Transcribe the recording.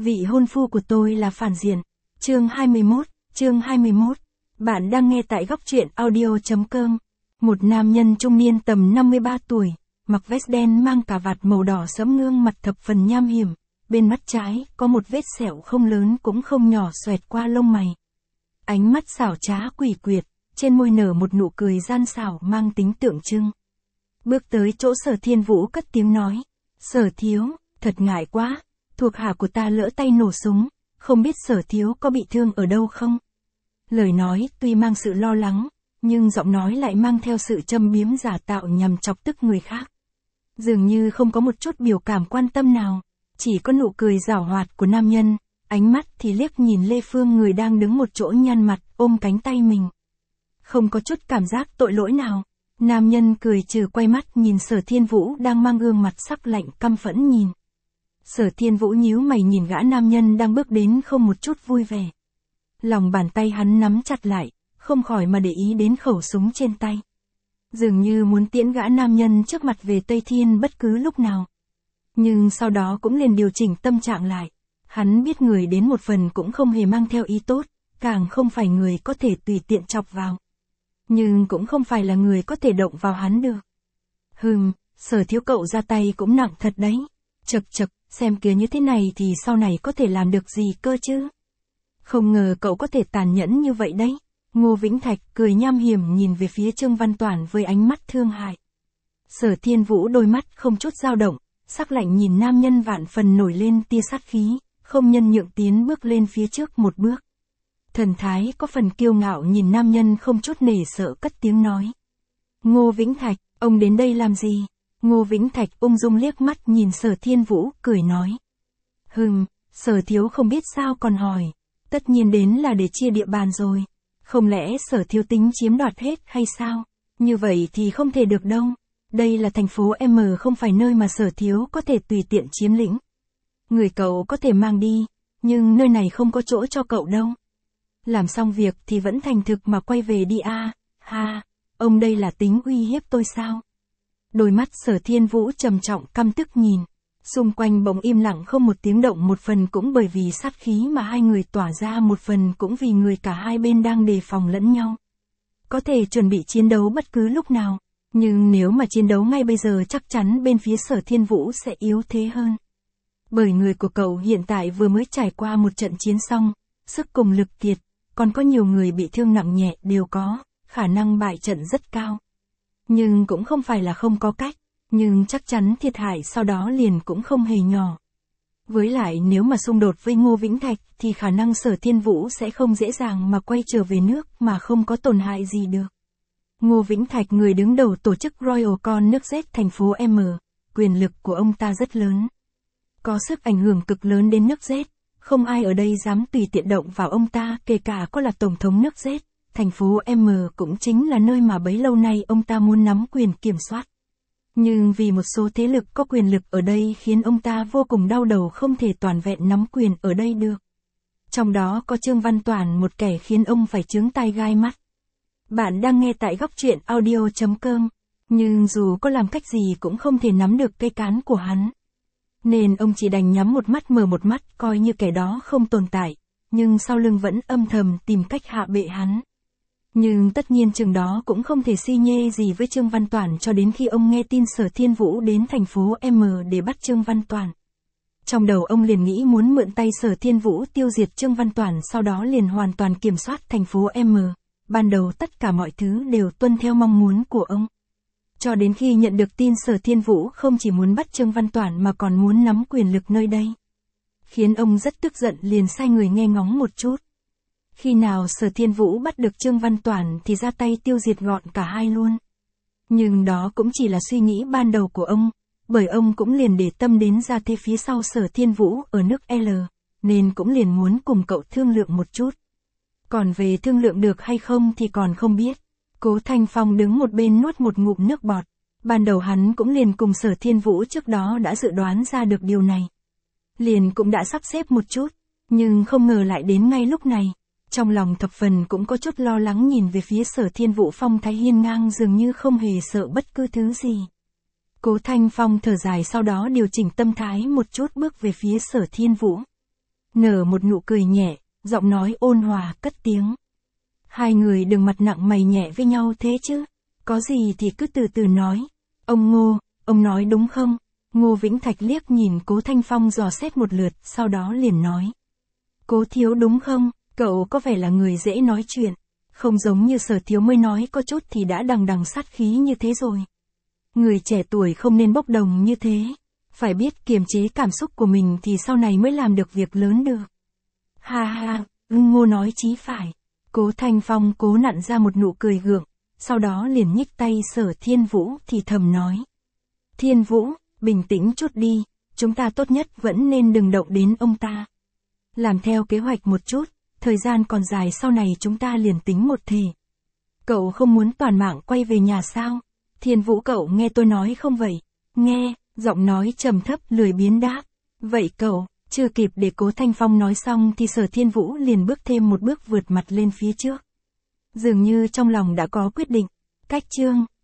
Vị hôn phu của tôi là phản diện. Chương 21. Bạn đang nghe tại góc truyện audio.com. Một nam nhân trung niên tầm 53 tuổi, mặc vest đen mang cà vạt màu đỏ sẫm, gương mặt thập phần nham hiểm. Bên mắt trái, có một vết sẹo không lớn cũng không nhỏ xoẹt qua lông mày. Ánh mắt xảo trá quỷ quyệt, trên môi nở một nụ cười gian xảo mang tính tượng trưng. Bước tới chỗ Sở Thiên Vũ cất tiếng nói. Sở thiếu, thật ngại quá, thuộc hạ của ta lỡ tay nổ súng, không biết Sở thiếu có bị thương ở đâu không? Lời nói tuy mang sự lo lắng, nhưng giọng nói lại mang theo sự châm biếm giả tạo nhằm chọc tức người khác. Dường như không có một chút biểu cảm quan tâm nào, chỉ có nụ cười giảo hoạt của nam nhân, ánh mắt thì liếc nhìn Lê Phương, người đang đứng một chỗ nhăn mặt, ôm cánh tay mình. Không có chút cảm giác tội lỗi nào, nam nhân cười trừ, quay mắt nhìn Sở Thiên Vũ đang mang gương mặt sắc lạnh căm phẫn nhìn. Sở Thiên Vũ nhíu mày nhìn gã nam nhân đang bước đến không một chút vui vẻ. Lòng bàn tay hắn nắm chặt lại, không khỏi mà để ý đến khẩu súng trên tay. Dường như muốn tiễn gã nam nhân trước mặt về Tây Thiên bất cứ lúc nào. Nhưng sau đó cũng liền điều chỉnh tâm trạng lại. Hắn biết người đến một phần cũng không hề mang theo ý tốt, càng không phải người có thể tùy tiện chọc vào. Nhưng cũng không phải là người có thể động vào hắn được. Sở thiếu cậu ra tay cũng nặng thật đấy. Chậc, xem kìa, như thế này thì sau này có thể làm được gì cơ chứ? Không ngờ cậu có thể tàn nhẫn như vậy đấy. Ngô Vĩnh Thạch cười nham hiểm nhìn về phía Trương Văn Toản với ánh mắt thương hại. Sở Thiên Vũ đôi mắt không chút dao động, sắc lạnh nhìn nam nhân, vạn phần nổi lên tia sát khí, không nhân nhượng tiến bước lên phía trước một bước. Thần thái có phần kiêu ngạo nhìn nam nhân không chút nể sợ, cất tiếng nói. Ngô Vĩnh Thạch, ông đến đây làm gì? Ngô Vĩnh Thạch ung dung liếc mắt nhìn Sở Thiên Vũ, cười nói. Sở thiếu không biết sao còn hỏi. Tất nhiên đến là để chia địa bàn rồi. Không lẽ Sở thiếu tính chiếm đoạt hết hay sao? Như vậy thì không thể được đâu. Đây là thành phố M, không phải nơi mà Sở thiếu có thể tùy tiện chiếm lĩnh. Người cậu có thể mang đi, nhưng nơi này không có chỗ cho cậu đâu. Làm xong việc thì vẫn thành thực mà quay về đi a. Ha, ông đây là tính uy hiếp tôi sao? Đôi mắt Sở Thiên Vũ trầm trọng căm tức nhìn. Xung quanh bỗng im lặng không một tiếng động, một phần cũng bởi vì sát khí mà hai người tỏa ra, một phần cũng vì người cả hai bên đang đề phòng lẫn nhau. Có thể chuẩn bị chiến đấu bất cứ lúc nào, nhưng nếu mà chiến đấu ngay bây giờ chắc chắn bên phía Sở Thiên Vũ sẽ yếu thế hơn. Bởi người của cậu hiện tại vừa mới trải qua một trận chiến xong, sức cùng lực kiệt, còn có nhiều người bị thương nặng nhẹ đều có, khả năng bại trận rất cao. Nhưng cũng không phải là không có cách, nhưng chắc chắn thiệt hại sau đó liền cũng không hề nhỏ. Với lại nếu mà xung đột với Ngô Vĩnh Thạch thì khả năng Sở Thiên Vũ sẽ không dễ dàng mà quay trở về nước mà không có tổn hại gì được. Ngô Vĩnh Thạch, người đứng đầu tổ chức Royal Con nước Z thành phố M, quyền lực của ông ta rất lớn. Có sức ảnh hưởng cực lớn đến nước Z, không ai ở đây dám tùy tiện động vào ông ta, kể cả có là Tổng thống nước Z. Thành phố M cũng chính là nơi mà bấy lâu nay ông ta muốn nắm quyền kiểm soát. Nhưng vì một số thế lực có quyền lực ở đây khiến ông ta vô cùng đau đầu, không thể toàn vẹn nắm quyền ở đây được. Trong đó có Trương Văn Toản, một kẻ khiến ông phải chướng tai gai mắt. Bạn đang nghe tại góc truyện audio.com, nhưng dù có làm cách gì cũng không thể nắm được cây cán của hắn. Nên ông chỉ đành nhắm một mắt mở một mắt, coi như kẻ đó không tồn tại, nhưng sau lưng vẫn âm thầm tìm cách hạ bệ hắn. Nhưng tất nhiên chừng đó cũng không thể si nhê gì với Trương Văn Toản cho đến khi ông nghe tin Sở Thiên Vũ đến thành phố M để bắt Trương Văn Toản. Trong đầu ông liền nghĩ muốn mượn tay Sở Thiên Vũ tiêu diệt Trương Văn Toản, sau đó liền hoàn toàn kiểm soát thành phố M. Ban đầu tất cả mọi thứ đều tuân theo mong muốn của ông. Cho đến khi nhận được tin Sở Thiên Vũ không chỉ muốn bắt Trương Văn Toản mà còn muốn nắm quyền lực nơi đây, khiến ông rất tức giận, liền sai người nghe ngóng một chút. Khi nào Sở Thiên Vũ bắt được Trương Văn Toản thì ra tay tiêu diệt gọn cả hai luôn. Nhưng đó cũng chỉ là suy nghĩ ban đầu của ông, bởi ông cũng liền để tâm đến gia thế phía sau Sở Thiên Vũ ở nước L, nên cũng liền muốn cùng cậu thương lượng một chút. Còn về thương lượng được hay không thì còn không biết. Cố Thanh Phong đứng một bên nuốt một ngụm nước bọt. Ban đầu hắn cũng liền cùng Sở Thiên Vũ trước đó đã dự đoán ra được điều này. Liền cũng đã sắp xếp một chút, nhưng không ngờ lại đến ngay lúc này. Trong lòng thập phần cũng có chút lo lắng nhìn về phía Sở Thiên Vũ, phong thái hiên ngang dường như không hề sợ bất cứ thứ gì. Cố Thanh Phong thở dài, sau đó điều chỉnh tâm thái một chút bước về phía Sở Thiên Vũ. nở một nụ cười nhẹ, giọng nói ôn hòa cất tiếng. Hai người đừng mặt nặng mày nhẹ với nhau thế chứ, có gì thì cứ từ từ nói. Ông Ngô, ông nói đúng không? Ngô Vĩnh Thạch liếc nhìn Cố Thanh Phong dò xét một lượt, sau đó liền nói. Cố thiếu đúng không, cậu có vẻ là người dễ nói chuyện, không giống như Sở thiếu mới nói có chút thì đã đằng đằng sát khí như thế rồi. Người trẻ tuổi không nên bốc đồng như thế, phải biết kiềm chế cảm xúc của mình thì sau này mới làm được việc lớn được. Ha ha, Ngô nói chí phải. Cố Thanh Phong cố nặn ra một nụ cười gượng, sau đó liền nhích tay Sở Thiên Vũ thì thầm nói. Thiên Vũ, bình tĩnh chút đi, chúng ta tốt nhất vẫn nên đừng động đến ông ta. Làm theo kế hoạch một chút, thời gian còn dài sau này chúng ta liền tính một thể. Cậu không muốn toàn mạng quay về nhà sao? Thiên Vũ cậu nghe tôi nói không vậy? Nghe, giọng nói trầm thấp lười biếng đáp. Vậy cậu, chưa kịp để Cố Thanh Phong nói xong thì Sở Thiên Vũ liền bước thêm một bước vượt mặt lên phía trước. Dường như trong lòng đã có quyết định. Cách chương